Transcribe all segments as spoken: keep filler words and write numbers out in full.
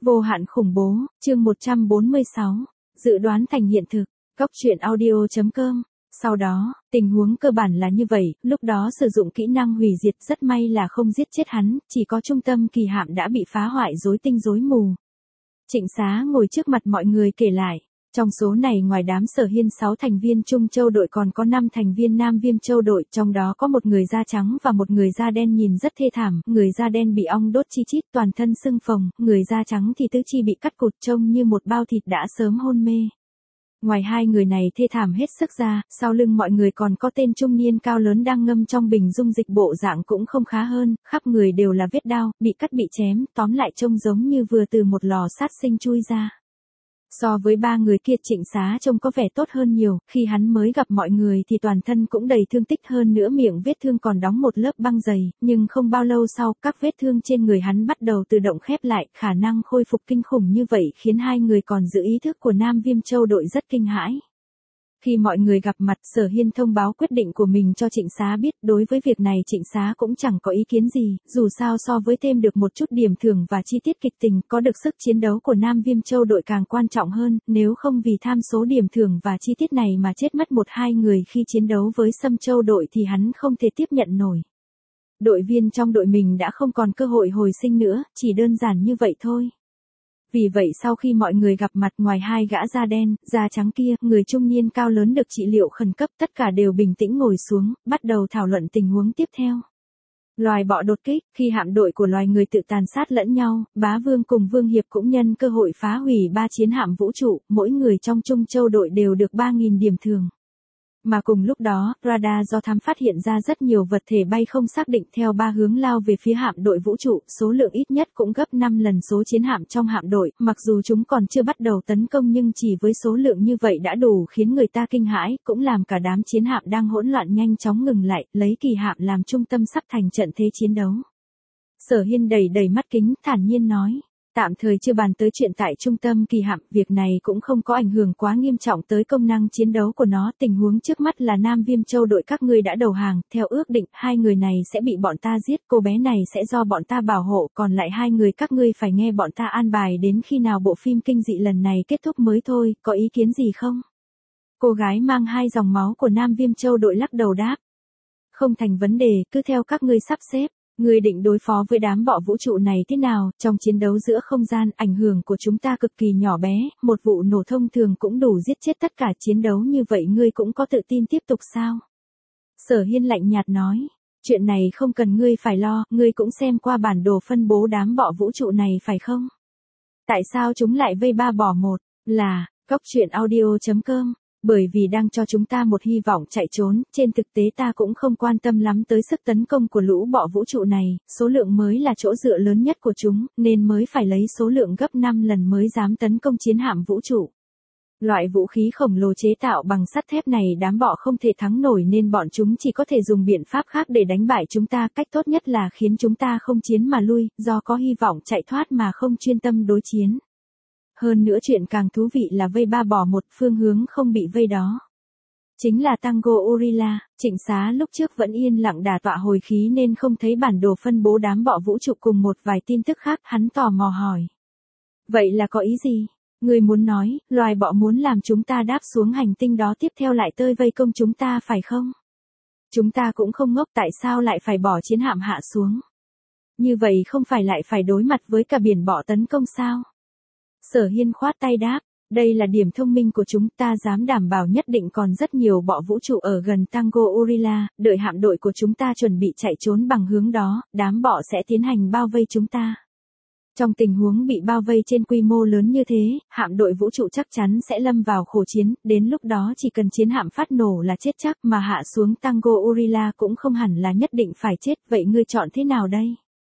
Vô hạn khủng bố, chương một trăm bốn mươi sáu, dự đoán thành hiện thực, góc truyện audio chấm com. Sau đó, tình huống cơ bản là như vậy, lúc đó sử dụng kỹ năng hủy diệt rất may là không giết chết hắn, chỉ có trung tâm kỳ hạm đã bị phá hoại rối tinh rối mù. Trịnh Xá ngồi trước mặt mọi người kể lại, trong số này ngoài đám Sở Hiên sáu thành viên Trung Châu đội còn có năm thành viên Nam Viêm Châu đội, trong đó có một người da trắng và một người da đen nhìn rất thê thảm, người da đen bị ong đốt chi chít toàn thân sưng phồng, người da trắng thì tứ chi bị cắt cụt trông như một bao thịt đã sớm hôn mê. Ngoài hai người này thê thảm hết sức ra, sau lưng mọi người còn có tên trung niên cao lớn đang ngâm trong bình dung dịch bộ dạng cũng không khá hơn, khắp người đều là vết đao, bị cắt bị chém, tóm lại trông giống như vừa từ một lò sát sinh chui ra. So với ba người kia Trịnh Xá trông có vẻ tốt hơn nhiều, khi hắn mới gặp mọi người thì toàn thân cũng đầy thương tích hơn nữa miệng vết thương còn đóng một lớp băng dày, nhưng không bao lâu sau các vết thương trên người hắn bắt đầu tự động khép lại, khả năng khôi phục kinh khủng như vậy khiến hai người còn giữ ý thức của Nam Viêm Châu đội rất kinh hãi. Khi mọi người gặp mặt, Sở Hiên thông báo quyết định của mình cho Trịnh Xá biết, đối với việc này Trịnh Xá cũng chẳng có ý kiến gì, dù sao so với thêm được một chút điểm thưởng và chi tiết kịch tình, có được sức chiến đấu của Nam Viêm Châu đội càng quan trọng hơn, nếu không vì tham số điểm thưởng và chi tiết này mà chết mất một hai người khi chiến đấu với Sâm Châu đội thì hắn không thể tiếp nhận nổi. Đội viên trong đội mình đã không còn cơ hội hồi sinh nữa, chỉ đơn giản như vậy thôi. Vì vậy sau khi mọi người gặp mặt, ngoài hai gã da đen, da trắng kia, người trung niên cao lớn được trị liệu khẩn cấp, tất cả đều bình tĩnh ngồi xuống, bắt đầu thảo luận tình huống tiếp theo. Loài bọ đột kích, khi hạm đội của loài người tự tàn sát lẫn nhau, Bá Vương cùng Vương Hiệp cũng nhân cơ hội phá hủy ba chiến hạm vũ trụ, mỗi người trong Trung Châu đội đều được ba nghìn điểm thưởng. Mà cùng lúc đó, radar do thám phát hiện ra rất nhiều vật thể bay không xác định theo ba hướng lao về phía hạm đội vũ trụ, số lượng ít nhất cũng gấp năm lần số chiến hạm trong hạm đội, mặc dù chúng còn chưa bắt đầu tấn công nhưng chỉ với số lượng như vậy đã đủ khiến người ta kinh hãi, cũng làm cả đám chiến hạm đang hỗn loạn nhanh chóng ngừng lại, lấy kỳ hạm làm trung tâm sắp thành trận thế chiến đấu. Sở Hiên đầy đầy mắt kính, thản nhiên nói. Tạm thời chưa bàn tới chuyện tại trung tâm kỳ hạm, việc này cũng không có ảnh hưởng quá nghiêm trọng tới công năng chiến đấu của nó, tình huống trước mắt là Nam Viêm Châu đội các ngươi đã đầu hàng, theo ước định, hai người này sẽ bị bọn ta giết, cô bé này sẽ do bọn ta bảo hộ, còn lại hai người các ngươi phải nghe bọn ta an bài đến khi nào bộ phim kinh dị lần này kết thúc mới thôi, có ý kiến gì không? Cô gái mang hai dòng máu của Nam Viêm Châu đội lắc đầu đáp. Không thành vấn đề, cứ theo các ngươi sắp xếp. Ngươi định đối phó với đám bọ vũ trụ này thế nào? Trong chiến đấu giữa không gian, ảnh hưởng của chúng ta cực kỳ nhỏ bé, một vụ nổ thông thường cũng đủ giết chết tất cả, chiến đấu như vậy ngươi cũng có tự tin tiếp tục sao? Sở Hiên lạnh nhạt nói, chuyện này không cần ngươi phải lo, ngươi cũng xem qua bản đồ phân bố đám bọ vũ trụ này phải không? Tại sao chúng lại vây ba bỏ một? Là, góc truyện audio chấm com. Bởi vì đang cho chúng ta một hy vọng chạy trốn, trên thực tế ta cũng không quan tâm lắm tới sức tấn công của lũ bọ vũ trụ này, số lượng mới là chỗ dựa lớn nhất của chúng, nên mới phải lấy số lượng gấp năm lần mới dám tấn công chiến hạm vũ trụ. Loại vũ khí khổng lồ chế tạo bằng sắt thép này đám bọ không thể thắng nổi nên bọn chúng chỉ có thể dùng biện pháp khác để đánh bại chúng ta, cách tốt nhất là khiến chúng ta không chiến mà lui, do có hy vọng chạy thoát mà không chuyên tâm đối chiến. Hơn nữa chuyện càng thú vị là vây ba bỏ một, phương hướng không bị vây đó. Chính là Tango Orilla. Trịnh Xá lúc trước vẫn yên lặng đả tọa hồi khí nên không thấy bản đồ phân bố đám bọ vũ trụ cùng một vài tin tức khác, hắn tò mò hỏi. Vậy là có ý gì? Người muốn nói, loài bọ muốn làm chúng ta đáp xuống hành tinh đó tiếp theo lại tơi vây công chúng ta phải không? Chúng ta cũng không ngốc, tại sao lại phải bỏ chiến hạm hạ xuống? Như vậy không phải lại phải đối mặt với cả biển bọ tấn công sao? Sở Hiên khoát tay đáp, đây là điểm thông minh của chúng ta, dám đảm bảo nhất định còn rất nhiều bọ vũ trụ ở gần Tango Orilla, đợi hạm đội của chúng ta chuẩn bị chạy trốn bằng hướng đó, đám bọ sẽ tiến hành bao vây chúng ta. Trong tình huống bị bao vây trên quy mô lớn như thế, hạm đội vũ trụ chắc chắn sẽ lâm vào khổ chiến, đến lúc đó chỉ cần chiến hạm phát nổ là chết chắc, mà hạ xuống Tango Orilla cũng không hẳn là nhất định phải chết, vậy ngươi chọn thế nào đây?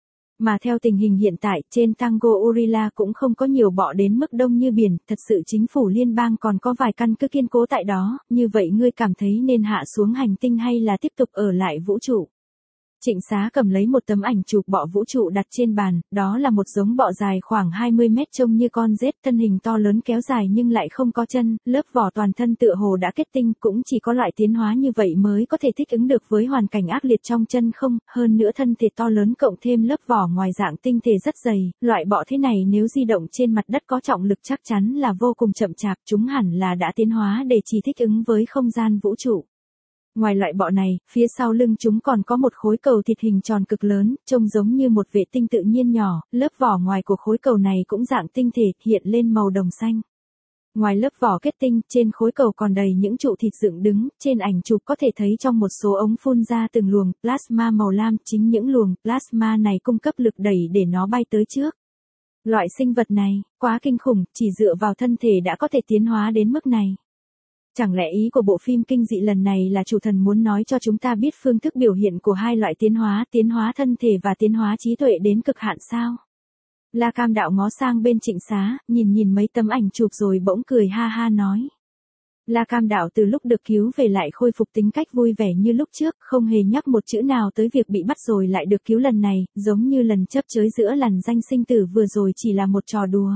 Mà theo tình hình hiện tại, trên Tango Orilla cũng không có nhiều bọ đến mức đông như biển, thật sự chính phủ liên bang còn có vài căn cứ kiên cố tại đó, như vậy ngươi cảm thấy nên hạ xuống hành tinh hay là tiếp tục ở lại vũ trụ? Trịnh Xá cầm lấy một tấm ảnh chụp bọ vũ trụ đặt trên bàn, đó là một giống bọ dài khoảng hai mươi mét trông như con rết, thân hình to lớn kéo dài nhưng lại không có chân, lớp vỏ toàn thân tựa hồ đã kết tinh, cũng chỉ có loại tiến hóa như vậy mới có thể thích ứng được với hoàn cảnh ác liệt trong chân không, hơn nữa thân thể to lớn cộng thêm lớp vỏ ngoài dạng tinh thể rất dày, loại bọ thế này nếu di động trên mặt đất có trọng lực chắc chắn là vô cùng chậm chạp, chúng hẳn là đã tiến hóa để chỉ thích ứng với không gian vũ trụ. Ngoài loại bọ này, phía sau lưng chúng còn có một khối cầu thịt hình tròn cực lớn, trông giống như một vệ tinh tự nhiên nhỏ, lớp vỏ ngoài của khối cầu này cũng dạng tinh thể, hiện lên màu đồng xanh. Ngoài lớp vỏ kết tinh, trên khối cầu còn đầy những trụ thịt dựng đứng, trên ảnh chụp có thể thấy trong một số ống phun ra từng luồng plasma màu lam, chính những luồng plasma này cung cấp lực đẩy để nó bay tới trước. Loại sinh vật này, quá kinh khủng, chỉ dựa vào thân thể đã có thể tiến hóa đến mức này. Chẳng lẽ ý của bộ phim kinh dị lần này là chủ thần muốn nói cho chúng ta biết phương thức biểu hiện của hai loại tiến hóa, tiến hóa thân thể và tiến hóa trí tuệ đến cực hạn sao? La Cam Đạo ngó sang bên Trịnh Xá, nhìn nhìn mấy tấm ảnh chụp rồi bỗng cười ha ha nói. La Cam Đạo từ lúc được cứu về lại khôi phục tính cách vui vẻ như lúc trước, không hề nhắc một chữ nào tới việc bị bắt rồi lại được cứu lần này, giống như lần chấp chới giữa lằn danh sinh tử vừa rồi chỉ là một trò đùa.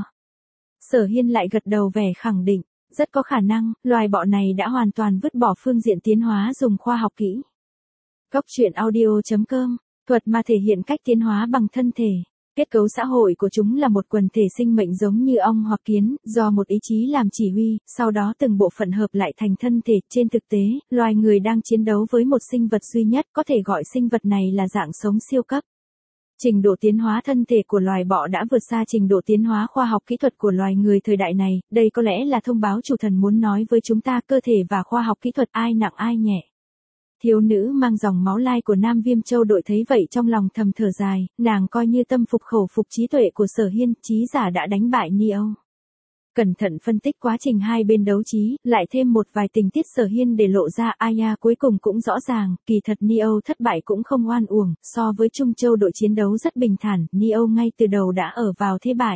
Sở Hiên lại gật đầu vẻ khẳng định. Rất có khả năng, loài bọ này đã hoàn toàn vứt bỏ phương diện tiến hóa dùng khoa học kỹ. Góc truyện audio chấm com, thuật mà thể hiện cách tiến hóa bằng thân thể. Kết cấu xã hội của chúng là một quần thể sinh mệnh giống như ong hoặc kiến, do một ý chí làm chỉ huy, sau đó từng bộ phận hợp lại thành thân thể. Trên thực tế, loài người đang chiến đấu với một sinh vật duy nhất, có thể gọi sinh vật này là dạng sống siêu cấp. Trình độ tiến hóa thân thể của loài bọ đã vượt xa trình độ tiến hóa khoa học kỹ thuật của loài người thời đại này, đây có lẽ là thông báo chủ thần muốn nói với chúng ta cơ thể và khoa học kỹ thuật ai nặng ai nhẹ. Thiếu nữ mang dòng máu lai của Nam Viêm Châu đội thấy vậy trong lòng thầm thở dài, nàng coi như tâm phục khẩu phục trí tuệ của Sở Hiên, trí giả đã đánh bại Neo. Cẩn thận phân tích quá trình hai bên đấu trí, lại thêm một vài tình tiết Sở Hiên để lộ ra Aya cuối cùng cũng rõ ràng, kỳ thật Neo thất bại cũng không oan uổng, so với Trung Châu đội chiến đấu rất bình thản, Neo ngay từ đầu đã ở vào thế bại.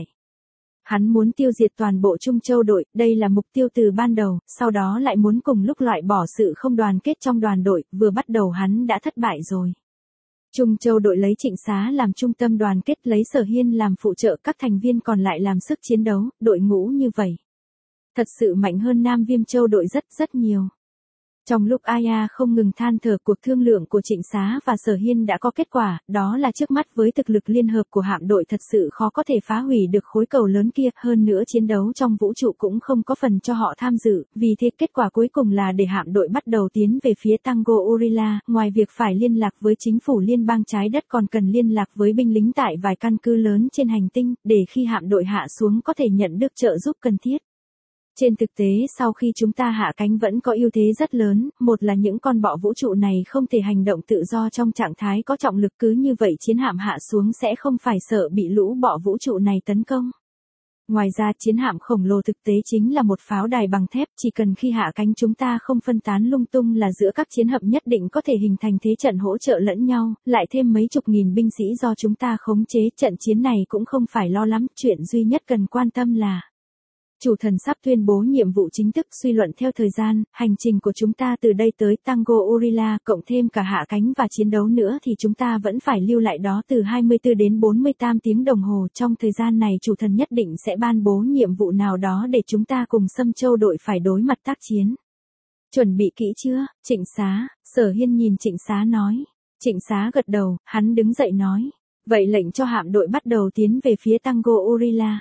Hắn muốn tiêu diệt toàn bộ Trung Châu đội, đây là mục tiêu từ ban đầu, sau đó lại muốn cùng lúc loại bỏ sự không đoàn kết trong đoàn đội, vừa bắt đầu hắn đã thất bại rồi. Trung Châu đội lấy Trịnh Xá làm trung tâm đoàn kết, lấy Sở Hiên làm phụ trợ, các thành viên còn lại làm sức chiến đấu, đội ngũ như vậy. Thật sự mạnh hơn Nam Viêm Châu đội rất rất nhiều. Trong lúc Aya không ngừng than thở, cuộc thương lượng của Trịnh Xá và Sở Hiên đã có kết quả, đó là trước mắt với thực lực liên hợp của hạm đội thật sự khó có thể phá hủy được khối cầu lớn kia, hơn nữa chiến đấu trong vũ trụ cũng không có phần cho họ tham dự, vì thế kết quả cuối cùng là để hạm đội bắt đầu tiến về phía Tango Orilla, ngoài việc phải liên lạc với chính phủ liên bang trái đất còn cần liên lạc với binh lính tại vài căn cứ lớn trên hành tinh, để khi hạm đội hạ xuống có thể nhận được trợ giúp cần thiết. Trên thực tế sau khi chúng ta hạ cánh vẫn có ưu thế rất lớn, một là những con bọ vũ trụ này không thể hành động tự do trong trạng thái có trọng lực, cứ như vậy chiến hạm hạ xuống sẽ không phải sợ bị lũ bọ vũ trụ này tấn công. Ngoài ra chiến hạm khổng lồ thực tế chính là một pháo đài bằng thép, chỉ cần khi hạ cánh chúng ta không phân tán lung tung là giữa các chiến hạm nhất định có thể hình thành thế trận hỗ trợ lẫn nhau, lại thêm mấy chục nghìn binh sĩ do chúng ta khống chế, trận chiến này cũng không phải lo lắm, chuyện duy nhất cần quan tâm là chủ thần sắp tuyên bố nhiệm vụ chính thức. Suy luận theo thời gian, hành trình của chúng ta từ đây tới Tango Orilla, cộng thêm cả hạ cánh và chiến đấu nữa thì chúng ta vẫn phải lưu lại đó từ hai mươi tư đến bốn mươi tám tiếng đồng hồ. Trong thời gian này chủ thần nhất định sẽ ban bố nhiệm vụ nào đó để chúng ta cùng Sâm Châu đội phải đối mặt tác chiến. Chuẩn bị kỹ chưa, Trịnh Xá? Sở Hiên nhìn Trịnh Xá nói. Trịnh Xá gật đầu, hắn đứng dậy nói. Vậy lệnh cho hạm đội bắt đầu tiến về phía Tango Orilla.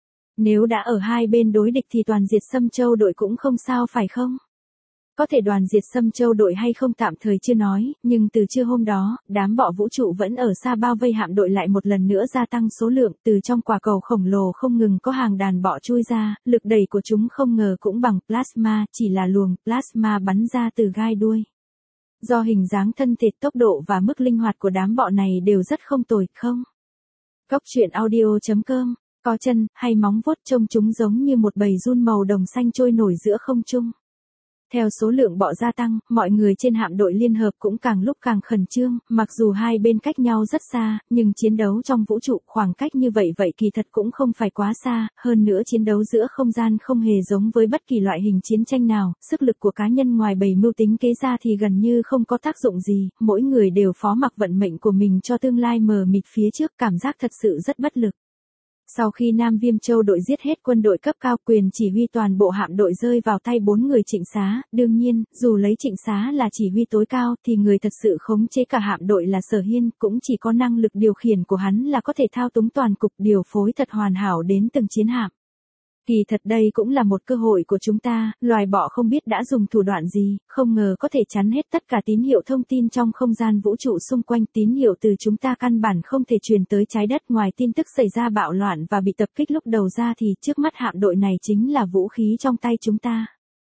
Nếu đã ở hai bên đối địch thì toàn diệt Sâm Châu đội cũng không sao phải không? Có thể đoàn diệt Sâm Châu đội hay không tạm thời chưa nói, nhưng từ trưa hôm đó, đám bọ vũ trụ vẫn ở xa bao vây hạm đội lại một lần nữa gia tăng số lượng, từ trong quả cầu khổng lồ không ngừng có hàng đàn bọ chui ra, lực đẩy của chúng không ngờ cũng bằng plasma, chỉ là luồng plasma bắn ra từ gai đuôi. Do hình dáng thân thể, tốc độ và mức linh hoạt của đám bọ này đều rất không tồi, không? Góc truyện audio chấm com, có chân, hay móng vuốt, trông chúng giống như một bầy giun màu đồng xanh trôi nổi giữa không trung. Theo số lượng bọ gia tăng, mọi người trên hạm đội liên hợp cũng càng lúc càng khẩn trương, mặc dù hai bên cách nhau rất xa, nhưng chiến đấu trong vũ trụ khoảng cách như vậy vậy kỳ thật cũng không phải quá xa, hơn nữa chiến đấu giữa không gian không hề giống với bất kỳ loại hình chiến tranh nào, sức lực của cá nhân ngoài bầy mưu tính kế ra thì gần như không có tác dụng gì, mỗi người đều phó mặc vận mệnh của mình cho tương lai mờ mịt phía trước, cảm giác thật sự rất bất lực. Sau khi Nam Viêm Châu đội giết hết quân đội cấp cao, quyền chỉ huy toàn bộ hạm đội rơi vào tay bốn người Trịnh Xá, đương nhiên, dù lấy Trịnh Xá là chỉ huy tối cao thì người thật sự khống chế cả hạm đội là Sở Hiên, cũng chỉ có năng lực điều khiển của hắn là có thể thao túng toàn cục, điều phối thật hoàn hảo đến từng chiến hạm. Kỳ thật đây cũng là một cơ hội của chúng ta, loài bọ không biết đã dùng thủ đoạn gì, không ngờ có thể chắn hết tất cả tín hiệu thông tin trong không gian vũ trụ xung quanh, tín hiệu từ chúng ta căn bản không thể truyền tới trái đất, ngoài tin tức xảy ra bạo loạn và bị tập kích lúc đầu ra thì trước mắt hạm đội này chính là vũ khí trong tay chúng ta.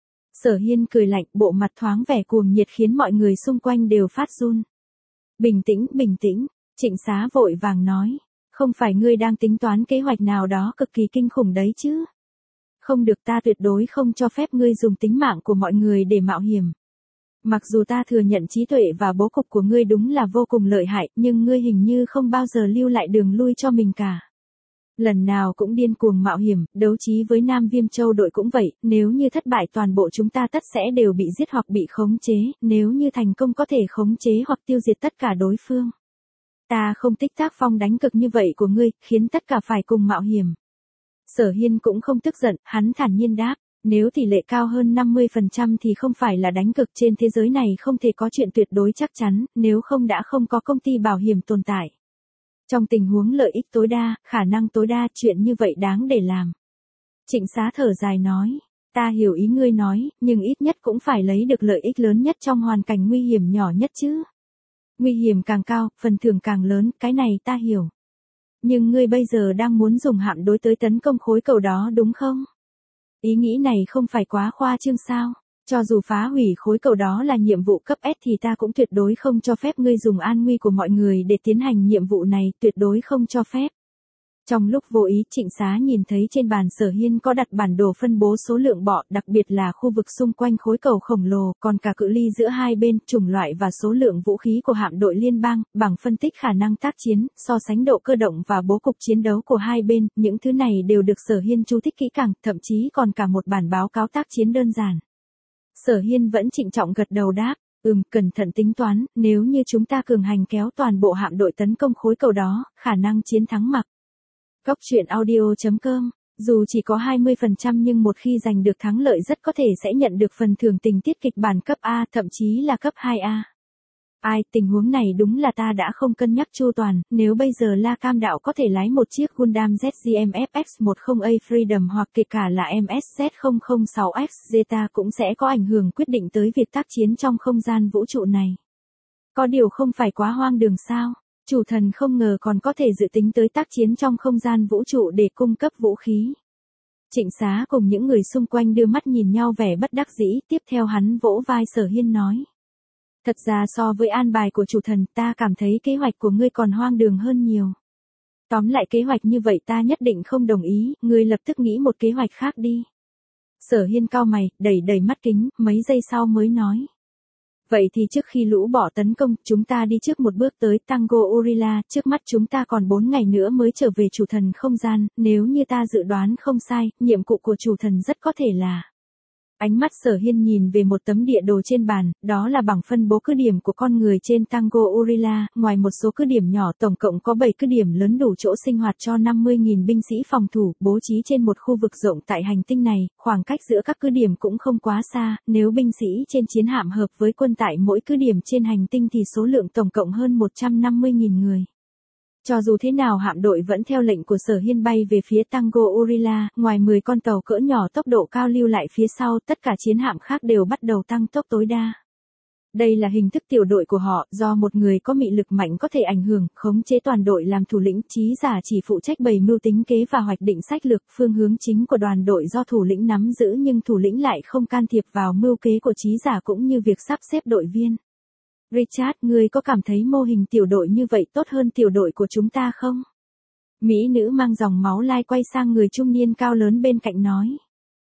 Sở Hiên cười lạnh, bộ mặt thoáng vẻ cuồng nhiệt khiến mọi người xung quanh đều phát run. Bình tĩnh, bình tĩnh, Trịnh Xá vội vàng nói, không phải ngươi đang tính toán kế hoạch nào đó cực kỳ kinh khủng đấy chứ? Không được, ta tuyệt đối không cho phép ngươi dùng tính mạng của mọi người để mạo hiểm. Mặc dù ta thừa nhận trí tuệ và bố cục của ngươi đúng là vô cùng lợi hại, nhưng ngươi hình như không bao giờ lưu lại đường lui cho mình cả. Lần nào cũng điên cuồng mạo hiểm, đấu trí với Nam Viêm Châu đội cũng vậy, nếu như thất bại toàn bộ chúng ta tất sẽ đều bị giết hoặc bị khống chế, nếu như thành công có thể khống chế hoặc tiêu diệt tất cả đối phương. Ta không thích tác phong đánh cực như vậy của ngươi, khiến tất cả phải cùng mạo hiểm. Sở Hiên cũng không tức giận, hắn thản nhiên đáp, nếu tỷ lệ cao hơn năm mươi phần trăm thì không phải là đánh cực, trên thế giới này không thể có chuyện tuyệt đối chắc chắn, nếu không đã không có công ty bảo hiểm tồn tại. Trong tình huống lợi ích tối đa, khả năng tối đa, chuyện như vậy đáng để làm. Trịnh Xá thở dài nói, ta hiểu ý ngươi nói, nhưng ít nhất cũng phải lấy được lợi ích lớn nhất trong hoàn cảnh nguy hiểm nhỏ nhất chứ. Nguy hiểm càng cao, phần thưởng càng lớn, cái này ta hiểu. Nhưng ngươi bây giờ đang muốn dùng hạm đối tới tấn công khối cầu đó đúng không? Ý nghĩ này không phải quá khoa trương sao? Cho dù phá hủy khối cầu đó là nhiệm vụ cấp S thì ta cũng tuyệt đối không cho phép ngươi dùng an nguy của mọi người để tiến hành nhiệm vụ này, tuyệt đối không cho phép. Trong lúc vô ý, Trịnh Xá nhìn thấy trên bàn Sở Hiên có đặt bản đồ phân bố số lượng bọ, đặc biệt là khu vực xung quanh khối cầu khổng lồ, còn cả cự ly giữa hai bên, chủng loại và số lượng vũ khí của hạm đội liên bang, bằng phân tích khả năng tác chiến, so sánh độ cơ động và bố cục chiến đấu của hai bên, những thứ này đều được Sở Hiên chú thích kỹ càng, thậm chí còn cả một bản báo cáo tác chiến đơn giản. Sở Hiên vẫn trịnh trọng gật đầu đáp, ừm, cẩn thận tính toán, nếu như chúng ta cường hành kéo toàn bộ hạm đội tấn công khối cầu đó, khả năng chiến thắng mặc. Góc truyện audio chấm com, dù chỉ có hai mươi phần trăm nhưng một khi giành được thắng lợi rất có thể sẽ nhận được phần thưởng tình tiết kịch bản cấp A, thậm chí là cấp hai A. Ai, tình huống này đúng là ta đã không cân nhắc chu toàn, nếu bây giờ La Cam Đạo có thể lái một chiếc Gundam Z G M F X mười A Freedom hoặc kể cả là M S Z không không sáu X Zeta cũng sẽ có ảnh hưởng quyết định tới việc tác chiến trong không gian vũ trụ này. Có điều không phải quá hoang đường sao? Chủ thần không ngờ còn có thể dự tính tới tác chiến trong không gian vũ trụ để cung cấp vũ khí. Trịnh Xá cùng những người xung quanh đưa mắt nhìn nhau vẻ bất đắc dĩ, tiếp theo hắn vỗ vai Sở Hiên nói. Thật ra so với an bài của chủ thần, ta cảm thấy kế hoạch của ngươi còn hoang đường hơn nhiều. Tóm lại kế hoạch như vậy ta nhất định không đồng ý, ngươi lập tức nghĩ một kế hoạch khác đi. Sở Hiên cau mày, đẩy đẩy mắt kính, mấy giây sau mới nói. Vậy thì trước khi lũ bỏ tấn công, chúng ta đi trước một bước tới Tango Orilla, trước mắt chúng ta còn bốn ngày nữa mới trở về chủ thần không gian, nếu như ta dự đoán không sai, nhiệm vụ của chủ thần rất có thể là. Ánh mắt Sở Hiên nhìn về một tấm địa đồ trên bàn, đó là bảng phân bố cứ điểm của con người trên Tango Orilla, ngoài một số cứ điểm nhỏ tổng cộng có bảy cứ điểm lớn đủ chỗ sinh hoạt cho năm mươi nghìn binh sĩ phòng thủ, bố trí trên một khu vực rộng tại hành tinh này, khoảng cách giữa các cứ điểm cũng không quá xa, nếu binh sĩ trên chiến hạm hợp với quân tại mỗi cứ điểm trên hành tinh thì số lượng tổng cộng hơn một trăm năm mươi nghìn người. Cho dù thế nào hạm đội vẫn theo lệnh của Sở Hiên bay về phía Tango Orilla, ngoài mười con tàu cỡ nhỏ tốc độ cao lưu lại phía sau, tất cả chiến hạm khác đều bắt đầu tăng tốc tối đa. Đây là hình thức tiểu đội của họ, do một người có mị lực mạnh có thể ảnh hưởng, khống chế toàn đội làm thủ lĩnh, trí giả chỉ phụ trách bày mưu tính kế và hoạch định sách lược, phương hướng chính của đoàn đội do thủ lĩnh nắm giữ nhưng thủ lĩnh lại không can thiệp vào mưu kế của trí giả cũng như việc sắp xếp đội viên. Richard, ngươi có cảm thấy mô hình tiểu đội như vậy tốt hơn tiểu đội của chúng ta không? Mỹ nữ mang dòng máu lai quay sang người trung niên cao lớn bên cạnh nói.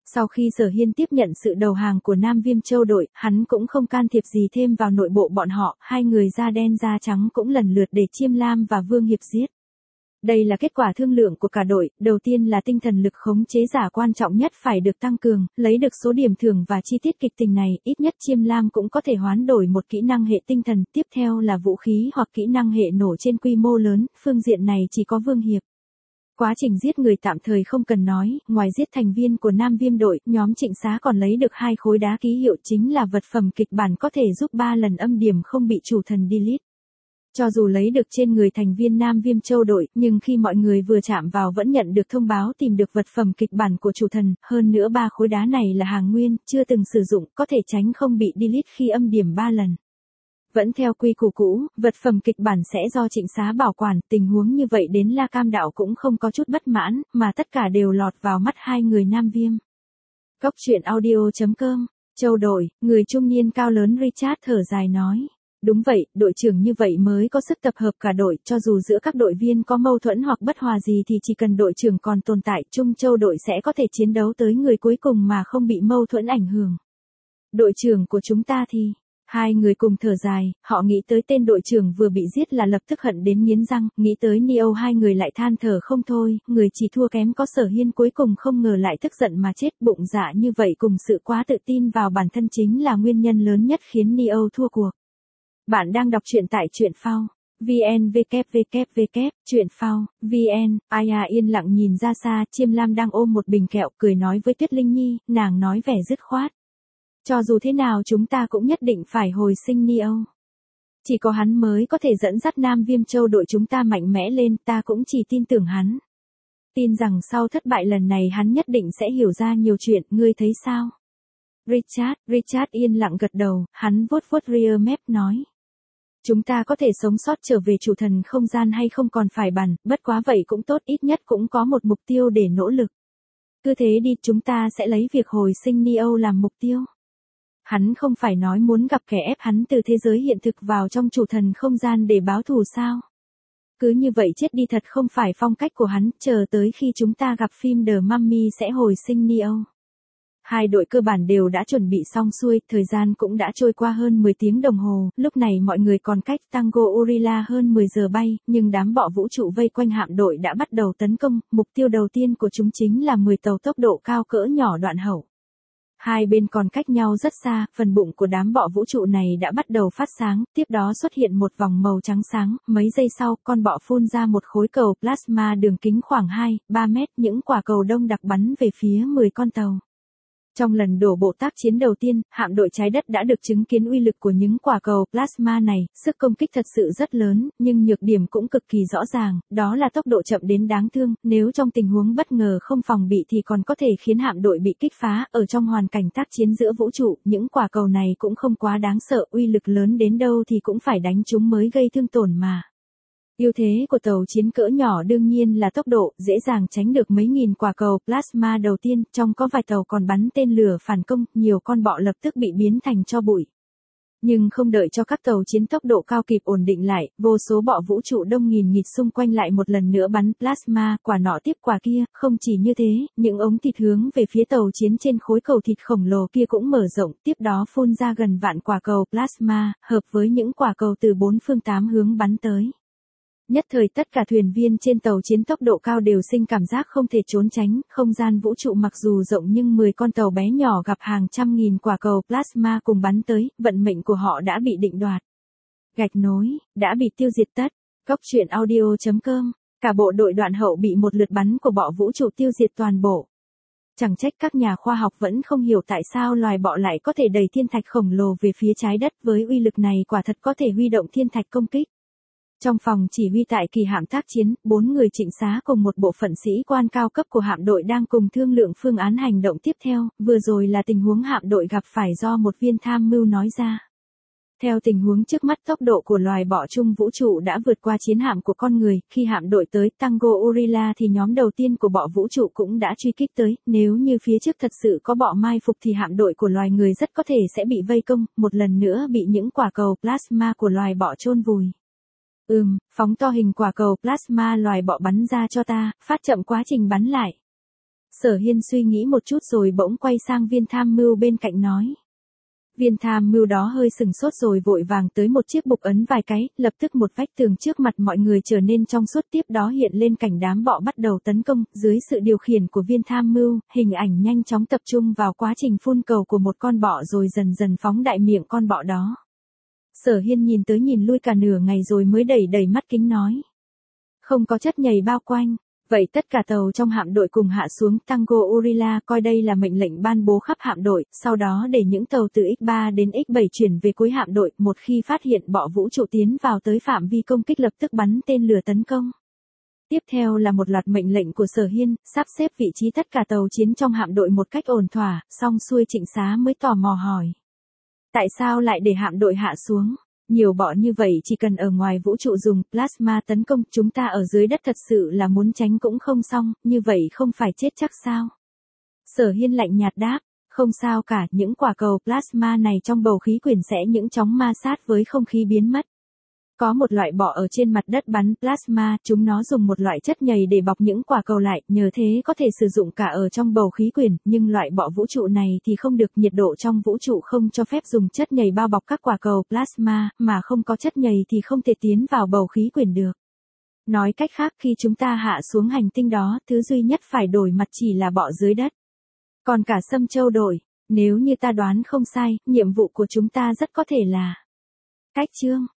Sau khi Sở Hiên tiếp nhận sự đầu hàng của Nam Viêm Châu đội, hắn cũng không can thiệp gì thêm vào nội bộ bọn họ, hai người da đen da trắng cũng lần lượt để Chiêm Lam và Vương Hiệp giết. Đây là kết quả thương lượng của cả đội, đầu tiên là tinh thần lực khống chế giả quan trọng nhất phải được tăng cường, lấy được số điểm thưởng và chi tiết kịch tình này, ít nhất Chiêm Lam cũng có thể hoán đổi một kỹ năng hệ tinh thần, tiếp theo là vũ khí hoặc kỹ năng hệ nổ trên quy mô lớn, phương diện này chỉ có Vương Hiệp. Quá trình giết người tạm thời không cần nói, ngoài giết thành viên của Nam Viêm đội, nhóm Trịnh Xá còn lấy được hai khối đá ký hiệu chính là vật phẩm kịch bản có thể giúp ba lần âm điểm không bị chủ thần delete. Cho dù lấy được trên người thành viên Nam Viêm Châu đội, nhưng khi mọi người vừa chạm vào vẫn nhận được thông báo tìm được vật phẩm kịch bản của chủ thần, hơn nữa ba khối đá này là hàng nguyên, chưa từng sử dụng, có thể tránh không bị delete khi âm điểm ba lần. Vẫn theo quy củ cũ, vật phẩm kịch bản sẽ do Trịnh Xá bảo quản, tình huống như vậy đến La Cam Đạo cũng không có chút bất mãn, mà tất cả đều lọt vào mắt hai người Nam Viêm. Cốc truyện audio chấm com, Châu đội, người trung niên cao lớn Richard thở dài nói. Đúng vậy, đội trưởng như vậy mới có sức tập hợp cả đội, cho dù giữa các đội viên có mâu thuẫn hoặc bất hòa gì thì chỉ cần đội trưởng còn tồn tại, Trung Châu đội sẽ có thể chiến đấu tới người cuối cùng mà không bị mâu thuẫn ảnh hưởng. Đội trưởng của chúng ta thì... Hai người cùng thở dài, họ nghĩ tới tên đội trưởng vừa bị giết là lập tức hận đến nghiến răng, nghĩ tới Neo hai người lại than thở không thôi, người chỉ thua kém có Sở Hiên cuối cùng không ngờ lại tức giận mà chết, bụng dạ như vậy cùng sự quá tự tin vào bản thân chính là nguyên nhân lớn nhất khiến Neo thua cuộc. Bạn đang đọc truyện tại truyện phao. vn www truyện phao vn. Aya yên lặng nhìn ra xa, Chiêm Lam đang ôm một bình kẹo cười nói với Tuyết Linh Nhi, nàng nói vẻ dứt khoát. Cho dù thế nào chúng ta cũng nhất định phải hồi sinh Neo. Chỉ có hắn mới có thể dẫn dắt Nam Viêm Châu đội chúng ta mạnh mẽ lên, ta cũng chỉ tin tưởng hắn. Tin rằng sau thất bại lần này hắn nhất định sẽ hiểu ra nhiều chuyện, ngươi thấy sao? Richard, Richard yên lặng gật đầu, hắn vuốt vuốt rear map nói. Chúng ta có thể sống sót trở về chủ thần không gian hay không còn phải bàn, bất quá vậy cũng tốt, ít nhất cũng có một mục tiêu để nỗ lực. Cứ thế đi, chúng ta sẽ lấy việc hồi sinh Neo làm mục tiêu. Hắn không phải nói muốn gặp kẻ ép hắn từ thế giới hiện thực vào trong chủ thần không gian để báo thù sao? Cứ như vậy chết đi thật không phải phong cách của hắn, chờ tới khi chúng ta gặp phim The Mummy sẽ hồi sinh Neo. Hai đội cơ bản đều đã chuẩn bị xong xuôi, thời gian cũng đã trôi qua hơn mười tiếng đồng hồ, lúc này mọi người còn cách Tango Orilla hơn mười giờ bay, nhưng đám bọ vũ trụ vây quanh hạm đội đã bắt đầu tấn công, mục tiêu đầu tiên của chúng chính là mười tàu tốc độ cao cỡ nhỏ đoạn hậu. Hai bên còn cách nhau rất xa, phần bụng của đám bọ vũ trụ này đã bắt đầu phát sáng, tiếp đó xuất hiện một vòng màu trắng sáng, mấy giây sau, con bọ phun ra một khối cầu plasma đường kính khoảng hai đến ba mét, những quả cầu đông đặc bắn về phía mười con tàu. Trong lần đổ bộ tác chiến đầu tiên, hạm đội trái đất đã được chứng kiến uy lực của những quả cầu plasma này, sức công kích thật sự rất lớn, nhưng nhược điểm cũng cực kỳ rõ ràng, đó là tốc độ chậm đến đáng thương, nếu trong tình huống bất ngờ không phòng bị thì còn có thể khiến hạm đội bị kích phá, ở trong hoàn cảnh tác chiến giữa vũ trụ, những quả cầu này cũng không quá đáng sợ, uy lực lớn đến đâu thì cũng phải đánh chúng mới gây thương tổn mà. Ưu thế của tàu chiến cỡ nhỏ đương nhiên là tốc độ, dễ dàng tránh được mấy nghìn quả cầu plasma đầu tiên, trong có vài tàu còn bắn tên lửa phản công, nhiều con bọ lập tức bị biến thành tro bụi. Nhưng không đợi cho các tàu chiến tốc độ cao kịp ổn định lại, vô số bọ vũ trụ đông nghìn nghịt xung quanh lại một lần nữa bắn plasma, quả nọ tiếp quả kia, không chỉ như thế, những ống thịt hướng về phía tàu chiến trên khối cầu thịt khổng lồ kia cũng mở rộng, tiếp đó phun ra gần vạn quả cầu plasma, hợp với những quả cầu từ bốn phương tám hướng bắn tới. Nhất thời tất cả thuyền viên trên tàu chiến tốc độ cao đều sinh cảm giác không thể trốn tránh, không gian vũ trụ mặc dù rộng nhưng mười con tàu bé nhỏ gặp hàng trăm nghìn quả cầu plasma cùng bắn tới, vận mệnh của họ đã bị định đoạt. Gạch nối, đã bị tiêu diệt tất. Cốc truyện audio chấm com, cả bộ đội đoạn hậu bị một lượt bắn của bọ vũ trụ tiêu diệt toàn bộ. Chẳng trách các nhà khoa học vẫn không hiểu tại sao loài bọ lại có thể đẩy thiên thạch khổng lồ về phía trái đất, với uy lực này quả thật có thể huy động thiên thạch công kích. Trong phòng chỉ huy tại kỳ hạm tác chiến, bốn người Trịnh Xá cùng một bộ phận sĩ quan cao cấp của hạm đội đang cùng thương lượng phương án hành động tiếp theo, vừa rồi là tình huống hạm đội gặp phải do một viên tham mưu nói ra. Theo tình huống trước mắt, tốc độ của loài bọ chung vũ trụ đã vượt qua chiến hạm của con người, khi hạm đội tới Tango Orilla thì nhóm đầu tiên của bọ vũ trụ cũng đã truy kích tới, nếu như phía trước thật sự có bọ mai phục thì hạm đội của loài người rất có thể sẽ bị vây công, một lần nữa bị những quả cầu plasma của loài bọ chôn vùi. Ừm, phóng to hình quả cầu plasma loài bọ bắn ra cho ta, phát chậm quá trình bắn lại. Sở Hiên suy nghĩ một chút rồi bỗng quay sang viên tham mưu bên cạnh nói. Viên tham mưu đó hơi sừng sốt rồi vội vàng tới một chiếc bục ấn vài cái, lập tức một vách tường trước mặt mọi người trở nên trong suốt, tiếp đó hiện lên cảnh đám bọ bắt đầu tấn công, dưới sự điều khiển của viên tham mưu, hình ảnh nhanh chóng tập trung vào quá trình phun cầu của một con bọ rồi dần dần phóng đại miệng con bọ đó. Sở Hiên nhìn tới nhìn lui cả nửa ngày rồi mới đẩy đẩy mắt kính nói. Không có chất nhầy bao quanh. Vậy tất cả tàu trong hạm đội cùng hạ xuống Tango Urilla, coi đây là mệnh lệnh ban bố khắp hạm đội, sau đó để những tàu từ ích ba đến ích bảy chuyển về cuối hạm đội, một khi phát hiện bọ vũ trụ tiến vào tới phạm vi công kích lập tức bắn tên lửa tấn công. Tiếp theo là một loạt mệnh lệnh của Sở Hiên, sắp xếp vị trí tất cả tàu chiến trong hạm đội một cách ổn thỏa, xong xuôi Trịnh Xá mới tò mò hỏi. Tại sao lại để hạm đội hạ xuống? Nhiều bọ như vậy chỉ cần ở ngoài vũ trụ dùng plasma tấn công, chúng ta ở dưới đất thật sự là muốn tránh cũng không xong, như vậy không phải chết chắc sao? Sở Hiên lạnh nhạt đáp, không sao cả, những quả cầu plasma này trong bầu khí quyển sẽ những chóng ma sát với không khí biến mất. Có một loại bọ ở trên mặt đất bắn plasma, chúng nó dùng một loại chất nhầy để bọc những quả cầu lại, nhờ thế có thể sử dụng cả ở trong bầu khí quyển, nhưng loại bọ vũ trụ này thì không được, nhiệt độ trong vũ trụ không cho phép dùng chất nhầy bao bọc các quả cầu plasma, mà không có chất nhầy thì không thể tiến vào bầu khí quyển được. Nói cách khác, khi chúng ta hạ xuống hành tinh đó, thứ duy nhất phải đổi mặt chỉ là bọ dưới đất. Còn cả Sâm Châu đổi, nếu như ta đoán không sai, nhiệm vụ của chúng ta rất có thể là cách chương.